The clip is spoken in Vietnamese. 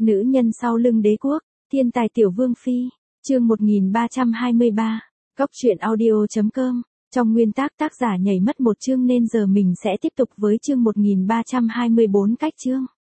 Nữ nhân sau lưng đế quốc, thiên tài tiểu vương phi, chương 1323, Cóc truyện audio.com. Trong nguyên tác tác giả nhảy mất một chương nên giờ mình sẽ tiếp tục với chương 1324 cách chương.